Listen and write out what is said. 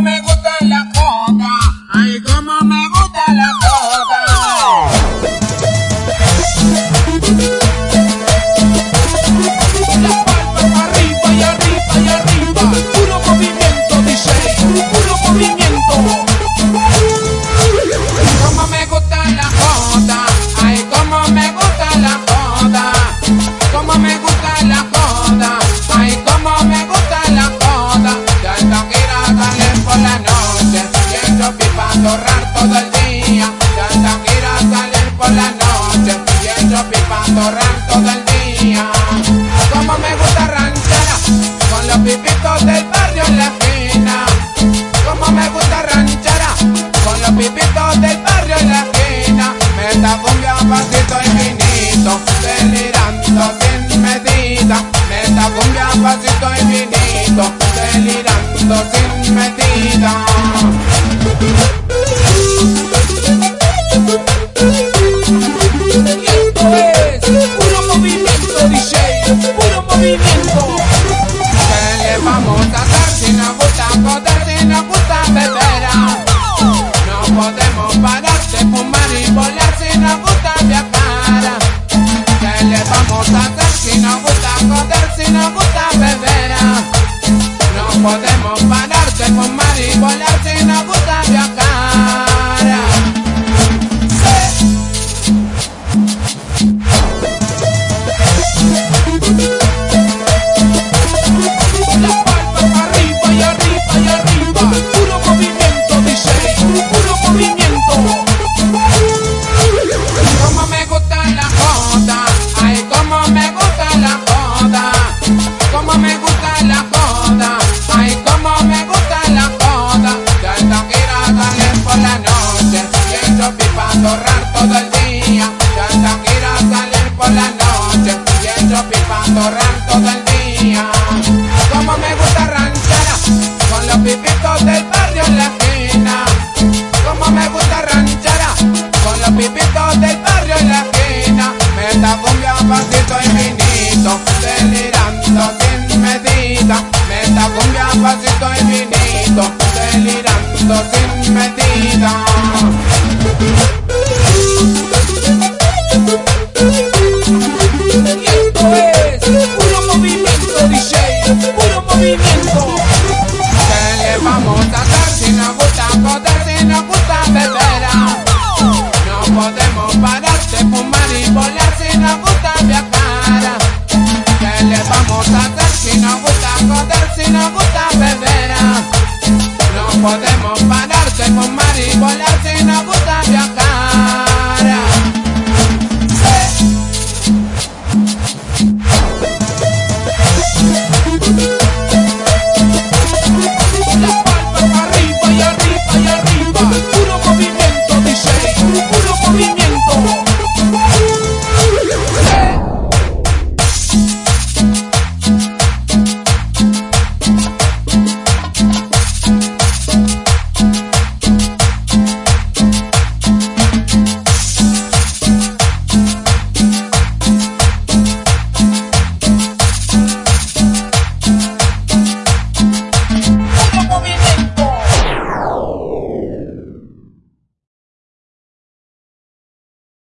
me gusta la coca. Ay, cómo me gusta la coca. La palma arriba y arriba y arriba. Puro movimiento, DJ. Puro movimiento. Cómo me gusta la joda. Ay, cómo me gusta la joda. Cómo me gusta la joda. Ay, cómo me gusta la joda. Ya no quiero salir por la noche. Pienso pipando rar todo el día. Ya no quiero salir por la noche. Pienso pipando rar todo el día. Cómo me gusta ranchera con los pipitos del barrio en la esquina. Cómo me gusta ranchera con los pipitos del barrio en la esquina. Me está cumbia pasito infinito, delirando sin medida. Me está cumbia pasito infinito, delirando sin medida. Y esto es puro movimiento, DJ, puro movimiento. ¿Qué le vamos a hacer si nos gusta joder, si nos gusta beber? No podemos parar de fumar y volar si nos gusta viajar. ¿Qué le vamos a hacer si nos gusta joder, si nos gusta beber? No podemos parar de fumar y volar si nos gusta viajar. La palma arriba y arriba y arriba. Puro movimiento, DJ. Puro movimiento. Cómo me gusta la joda. Ay, cómo me gusta la joda. Cómo me gusta la joda. Ay, cómo me gusta la joda. Ya no quiero salir por la noche. Pienso pipando rar todo el día. Ya no quiero salir por la noche. Pienso pipando rar todo el día. Cómo me gusta ranchera con los pipitos del barrio en la esquina. Cómo me gusta ranchera con los pipitos del barrio en la esquina. Me está cumbia pasito infinito, delirando sin medida. Me está cumbia pasito infinito, delirando sin medida.